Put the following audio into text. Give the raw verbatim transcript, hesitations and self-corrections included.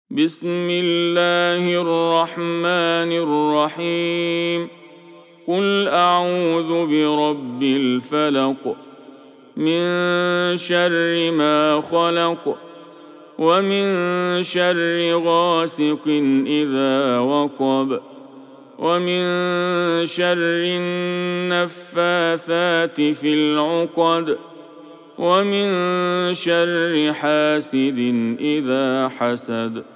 بسم الله الرحمن الرحيم قل أعوذ برب الفلق من شر ما خلق ومن شر غاسق إذا وقب ومن شر النفاثات في العقد ومن شر حاسد إذا حسد.